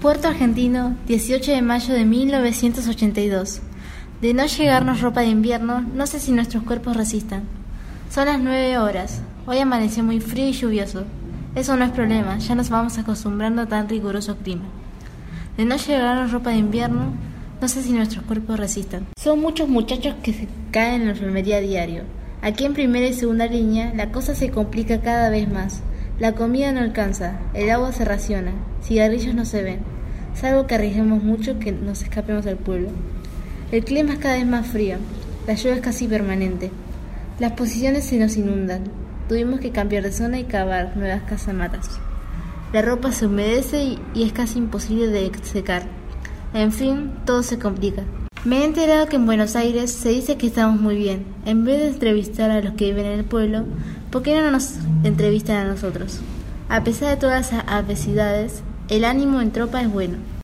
Puerto Argentino, 18 de mayo de 1982. De no llegarnos ropa de invierno, no sé si nuestros cuerpos resistan. Son las 9 horas. Hoy amaneció muy frío y lluvioso. Eso no es problema, ya nos vamos acostumbrando a tan riguroso clima. De no llegarnos ropa de invierno, no sé si nuestros cuerpos resistan. Son muchos muchachos que se caen en la enfermería a diario. Aquí en primera y segunda línea, la cosa se complica cada vez más. La comida no alcanza, el agua se raciona, cigarrillos no se ven, salvo que arriesguemos mucho que nos escapemos del pueblo. El clima es cada vez más frío, la lluvia es casi permanente, las posiciones se nos inundan, tuvimos que cambiar de zona y cavar nuevas casamatas. La ropa se humedece y es casi imposible de secar. En fin, todo se complica. Me he enterado que en Buenos Aires se dice que estamos muy bien. En vez de entrevistar a los que viven en el pueblo, ¿por qué no nos entrevistan a nosotros? A pesar de todas las adversidades, el ánimo en tropa es bueno.